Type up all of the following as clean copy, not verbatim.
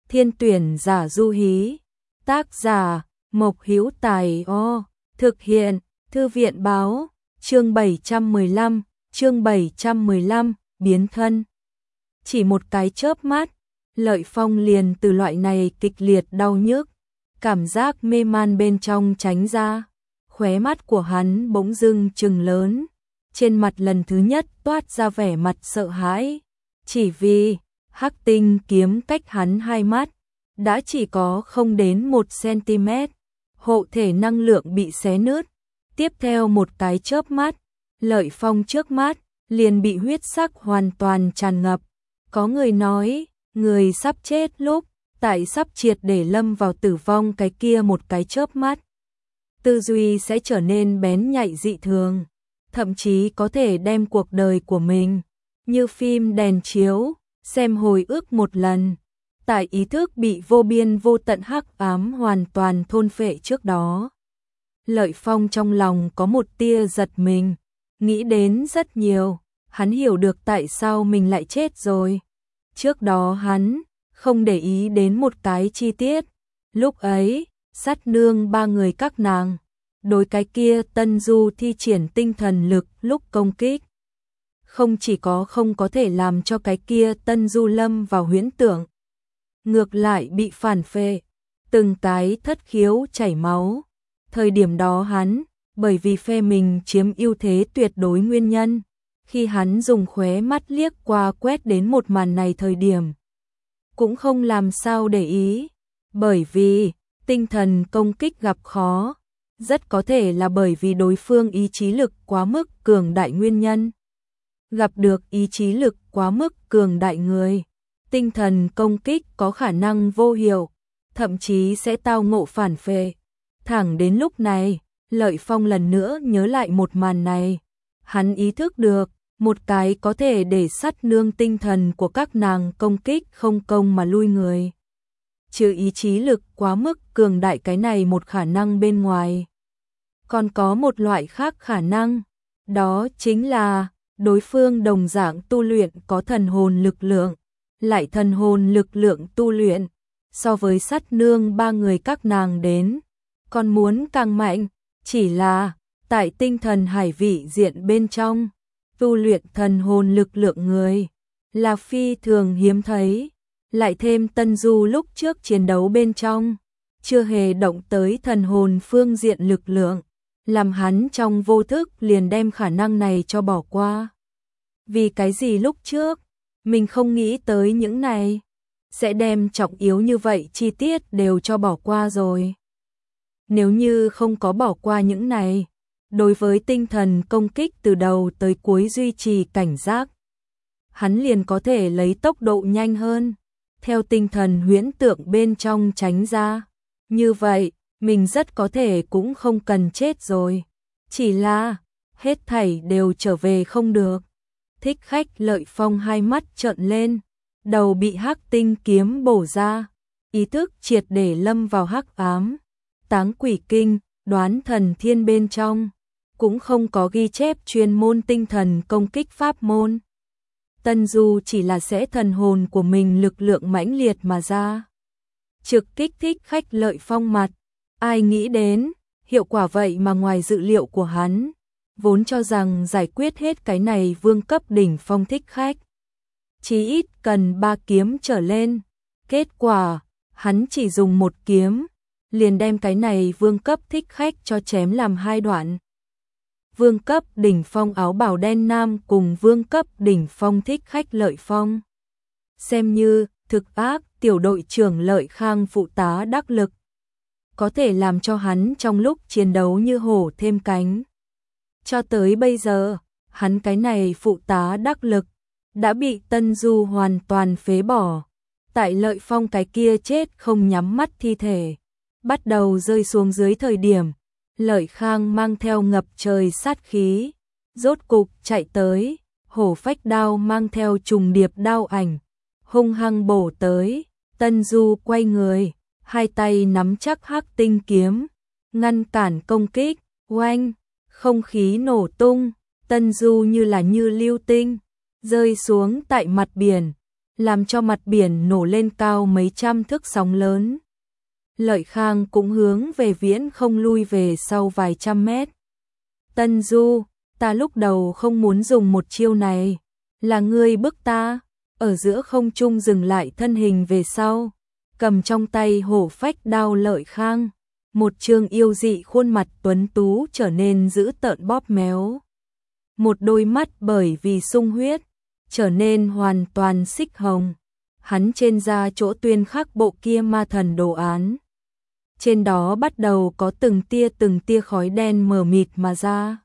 Thiên tuyển giả Du Hí. Tác giả Mộc Hữu Tài. Thực hiện Thư viện báo. Chương 715, biến thân. Chỉ một cái chớp mắt, Lợi Phong liền từ loại này kịch liệt đau nhức, cảm giác mê man bên trong tránh ra. Khóe mắt của hắn bỗng dưng trừng lớn, trên mặt lần thứ nhất toát ra vẻ mặt sợ hãi, chỉ vì hắc tinh kiếm cách hắn 2 mắt, đã chỉ có không đến 1 cm, hộ thể năng lượng bị xé nứt. Tiếp theo một cái chớp mắt, Lợi Phong trước mắt liền bị huyết sắc hoàn toàn tràn ngập. Có người nói, người sắp chết lúc, tại sắp triệt để lâm vào tử vong cái kia một cái chớp mắt, tư duy sẽ trở nên bén nhạy dị thường, thậm chí có thể đem cuộc đời của mình như phim đèn chiếu, xem hồi ức một lần. Tại ý thức bị vô biên vô tận hắc ám hoàn toàn thôn phệ trước đó, Lợi Phong trong lòng có một tia giật mình, nghĩ đến rất nhiều, hắn hiểu được tại sao mình lại chết rồi. Trước đó hắn không để ý đến một cái chi tiết, lúc ấy, Sát Nương 3 người các nàng đối cái kia Tân Du thi triển tinh thần lực lúc công kích, không chỉ có không có thể làm cho cái kia Tân Du lâm vào huyễn tưởng, ngược lại bị phản phệ, từng cái thất khiếu chảy máu. Thời điểm đó hắn, bởi vì phe mình chiếm ưu thế tuyệt đối nguyên nhân, khi hắn dùng khóe mắt liếc qua quét đến một màn này thời điểm, cũng không làm sao để ý, bởi vì tinh thần công kích gặp khó, rất có thể là bởi vì đối phương ý chí lực quá mức cường đại nguyên nhân. Gặp được ý chí lực quá mức cường đại người, tinh thần công kích có khả năng vô hiệu, thậm chí sẽ tao ngộ phản phệ. Thẳng đến lúc này, Lợi Phong lần nữa nhớ lại một màn này, hắn ý thức được, một cái có thể để Sát Nương tinh thần của các nàng công kích không công mà lui người. Trừ ý chí lực quá mức cường đại cái này một khả năng bên ngoài, còn có một loại khác khả năng, đó chính là đối phương đồng dạng tu luyện có thần hồn lực lượng, lại thần hồn lực lượng tu luyện so với Sát Nương 3 người các nàng đến còn muốn càng mạnh, chỉ là tại tinh thần hải vị diện bên trong, tu luyện thần hồn lực lượng người là phi thường hiếm thấy, lại thêm Tân Du lúc trước chiến đấu bên trong chưa hề động tới thần hồn phương diện lực lượng, làm hắn trong vô thức liền đem khả năng này cho bỏ qua. Vì cái gì lúc trước mình không nghĩ tới những này, sẽ đem trọng yếu như vậy chi tiết đều cho bỏ qua rồi. Nếu như không có bỏ qua những này, đối với tinh thần công kích từ đầu tới cuối duy trì cảnh giác, hắn liền có thể lấy tốc độ nhanh hơn, theo tinh thần huyễn tượng bên trong tránh ra. Như vậy, mình rất có thể cũng không cần chết rồi. Chỉ là, hết thảy đều trở về không được. Thích Khách Lợi Phong 2 mắt trợn lên, đầu bị hắc tinh kiếm bổ ra, ý thức triệt để lâm vào hắc ám. Táng Quỷ Kinh, Đoán Thần Thiên bên trong cũng không có ghi chép chuyên môn tinh thần công kích pháp môn. Tân Du chỉ là sẽ thần hồn của mình lực lượng mãnh liệt mà ra, trực kích Thích Khách Lợi Phong mặt. Ai nghĩ đến, hiệu quả vậy mà ngoài dự liệu của hắn, vốn cho rằng giải quyết hết cái này vương cấp đỉnh phong Thích Khách chí ít cần 3 kiếm trở lên, kết quả hắn chỉ dùng 1 kiếm liền đem cái này vương cấp Thích Khách cho chém làm 2 đoạn. Vương cấp đỉnh phong áo bào đen nam cùng vương cấp đỉnh phong Thích Khách Lợi Phong, xem như thực ác tiểu đội trưởng Lợi Khang phụ tá đắc lực, có thể làm cho hắn trong lúc chiến đấu như hổ thêm cánh. Cho tới bây giờ, hắn cái này phụ tá đắc lực đã bị Tân Du hoàn toàn phế bỏ. Tại Lợi Phong cái kia chết không nhắm mắt thi thể bắt đầu rơi xuống dưới thời điểm, Lợi Khang mang theo ngập trời sát khí, rốt cục chạy tới, hổ phách đao mang theo trùng điệp đao ảnh, hung hăng bổ tới. Tân Du quay người, 2 tay nắm chắc hắc tinh kiếm, ngăn cản công kích. Oanh, không khí nổ tung, Tân Du như là như lưu tinh rơi xuống tại mặt biển, làm cho mặt biển nổ lên cao mấy trăm thước sóng lớn. Lợi Khang cũng hướng về viễn không lui về sau vài trăm mét. Tân Du, ta lúc đầu không muốn dùng một chiêu này, là ngươi bức ta. Ở giữa không trung dừng lại thân hình về sau, cầm trong tay hổ phách đao Lợi Khang, một trương yêu dị khuôn mặt tuấn tú trở nên dữ tợn bóp méo. Một đôi mắt bởi vì sung huyết, trở nên hoàn toàn xích hồng. Hắn trên da chỗ tuyên khắc bộ kia ma thần đồ án. Trên đó bắt đầu có từng tia khói đen mờ mịt mà ra.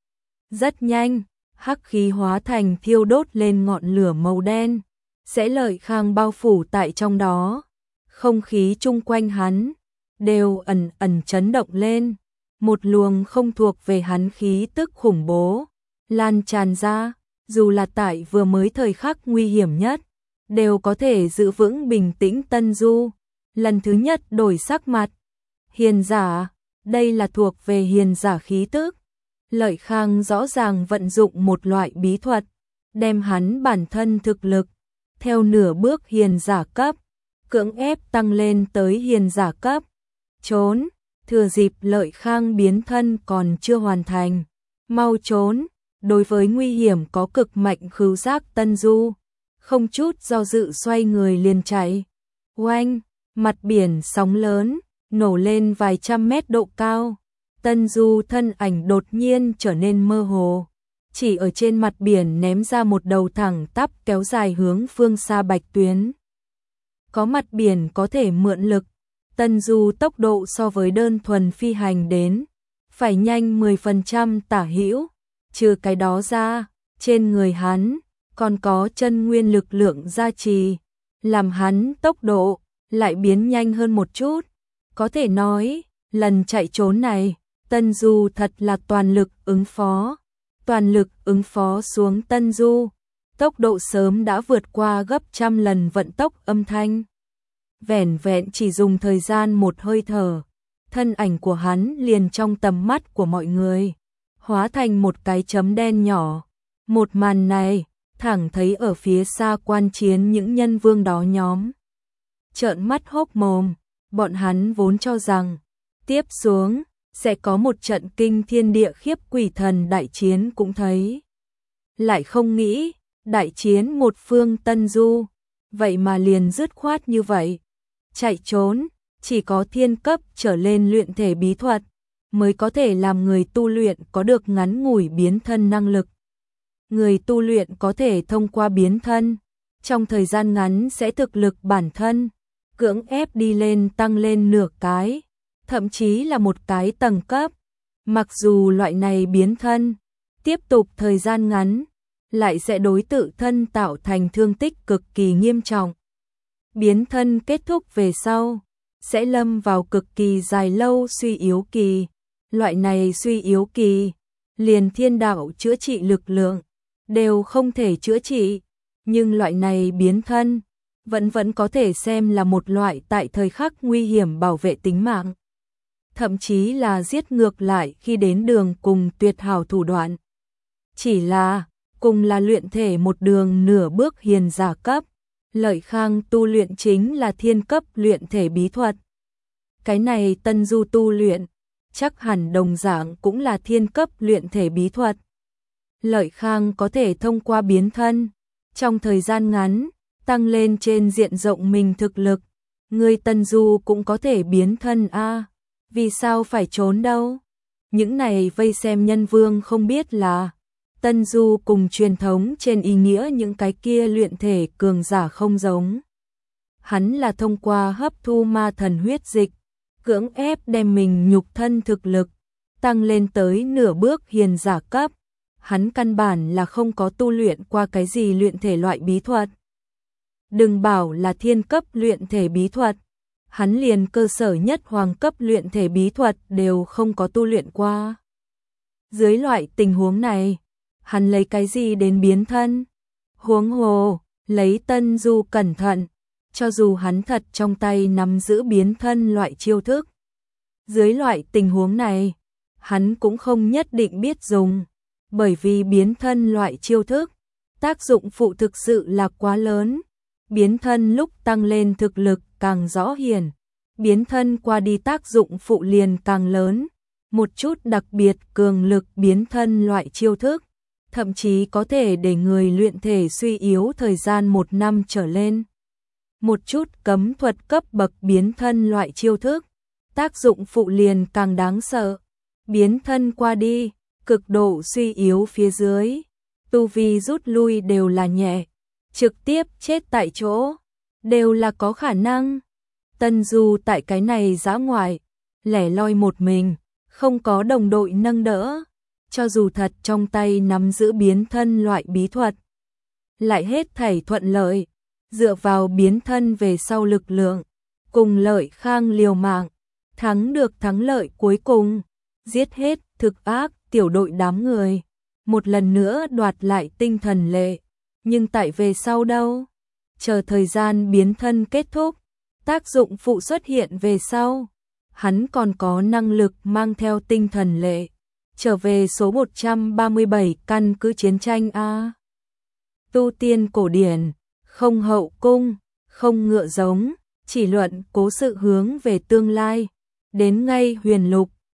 Rất nhanh, hắc khí hóa thành thiêu đốt lên ngọn lửa màu đen, sẽ Lợi Khang bao phủ tại trong đó. Không khí chung quanh hắn đều ẩn ẩn chấn động lên, một luồng không thuộc về hắn khí tức khủng bố lan tràn ra, dù là tại vừa mới thời khắc nguy hiểm nhất, đều có thể giữ vững bình tĩnh. Tân Du lần thứ nhất đổi sắc mặt. Hiền giả, đây là thuộc về hiền giả khí tức. Lợi Khang rõ ràng vận dụng một loại bí thuật, đem hắn bản thân thực lực theo nửa bước hiền giả cấp, cưỡng ép tăng lên tới hiền giả cấp. Trốn, thừa dịp Lợi Khang biến thân còn chưa hoàn thành, mau trốn. Đối với nguy hiểm có cực mạnh khứu giác, Tân Du không chút do dự xoay người liền chạy. Oanh, mặt biển sóng lớn nổ lên vài trăm mét độ cao. Tân Du thân ảnh đột nhiên trở nên mơ hồ, chỉ ở trên mặt biển ném ra một đầu thẳng tắp kéo dài hướng phương xa bạch tuyến. Có mặt biển có thể mượn lực, Tân Du tốc độ so với đơn thuần phi hành đến phải nhanh 10% tả hữu. Trừ cái đó ra, trên người hắn còn có chân nguyên lực lượng gia trì, làm hắn tốc độ lại biến nhanh hơn một chút. Có thể nói, lần chạy trốn này, Tân Du thật là toàn lực ứng phó. Toàn lực ứng phó xuống, Tân Du tốc độ sớm đã vượt qua gấp trăm lần vận tốc âm thanh. Vẻn vẹn chỉ dùng thời gian một hơi thở, thân ảnh của hắn liền trong tầm mắt của mọi người, hóa thành một cái chấm đen nhỏ. Một màn này, thẳng thấy ở phía xa quan chiến những nhân vương đó nhóm trợn mắt hốc mồm. Bọn hắn vốn cho rằng tiếp xuống sẽ có một trận kinh thiên địa khiếp quỷ thần đại chiến cũng thấy. Lại không nghĩ, đại chiến một phương. Tân Du vậy mà liền dứt khoát như vậy. Chạy trốn, chỉ có thiên cấp trở lên luyện thể bí thuật mới có thể làm người tu luyện có được ngắn ngủi biến thân năng lực. Người tu luyện có thể thông qua biến thân, trong thời gian ngắn sẽ thực lực bản thân cưỡng ép đi lên, tăng lên nửa cái, thậm chí là một cái tầng cấp. Mặc dù loại này biến thân tiếp tục thời gian ngắn, lại sẽ đối tự thân tạo thành thương tích cực kỳ nghiêm trọng. Biến thân kết thúc về sau, sẽ lâm vào cực kỳ dài lâu suy yếu kỳ. Loại này suy yếu kỳ, liền thiên đạo chữa trị lực lượng đều không thể chữa trị, nhưng loại này biến thân vẫn có thể xem là một loại tại thời khắc nguy hiểm bảo vệ tính mạng, thậm chí là giết ngược lại khi đến đường cùng tuyệt hảo thủ đoạn. Chỉ là cùng là luyện thể một đường nửa bước hiền giả cấp, Lợi Khang tu luyện chính là thiên cấp luyện thể bí thuật. Cái này Tân Du tu luyện chắc hẳn đồng dạng cũng là thiên cấp luyện thể bí thuật. Lợi Khang có thể thông qua biến thân, trong thời gian ngắn tăng lên trên diện rộng mình thực lực. Người Tân Du cũng có thể biến thân a, vì sao phải trốn đâu? Những này vây xem nhân vương không biết là Tân Du cùng truyền thống trên ý nghĩa những cái kia luyện thể cường giả không giống. Hắn là thông qua hấp thu ma thần huyết dịch, cưỡng ép đem mình nhục thân thực lực tăng lên tới nửa bước hiền giả cấp. Hắn căn bản là không có tu luyện qua cái gì luyện thể loại bí thuật. Đừng bảo là thiên cấp luyện thể bí thuật, hắn liền cơ sở nhất hoàng cấp luyện thể bí thuật đều không có tu luyện qua. Dưới loại tình huống này, hắn lấy cái gì đến biến thân? Huống hồ, lấy Tân Du cẩn thận, cho dù hắn thật trong tay nắm giữ biến thân loại chiêu thức, dưới loại tình huống này, hắn cũng không nhất định biết dùng, bởi vì biến thân loại chiêu thức, tác dụng phụ thực sự là quá lớn. biến thân lúc tăng lên thực lực càng rõ hiển, biến thân qua đi tác dụng phụ liền càng lớn, một chút đặc biệt cường lực biến thân loại chiêu thức, thậm chí có thể để người luyện thể suy yếu thời gian 1 năm trở lên. Một chút cấm thuật cấp bậc biến thân loại chiêu thức, tác dụng phụ liền càng đáng sợ, biến thân qua đi, cực độ suy yếu phía dưới, tu vi rút lui đều là nhẹ, trực tiếp chết tại chỗ, đều là có khả năng. Tân Du tại cái này dã ngoại, lẻ loi một mình, không có đồng đội nâng đỡ, cho dù thật trong tay nắm giữ biến thân loại bí thuật, lại hết thảy thuận lợi, dựa vào biến thân về sau lực lượng, cùng Lợi Khang liều mạng, thắng được thắng lợi cuối cùng, giết hết thực ác tiểu đội đám người, một lần nữa đoạt lại tinh thần lệ, nhưng tại về sau đâu? Chờ thời gian biến thân kết thúc, tác dụng phụ xuất hiện về sau, hắn còn có năng lực mang theo tinh thần lệ, trở về số 137 căn cứ chiến tranh A. Tu tiên cổ điển, không hậu cung, không ngựa giống, chỉ luận cố sự hướng về tương lai, đến ngay huyền lục,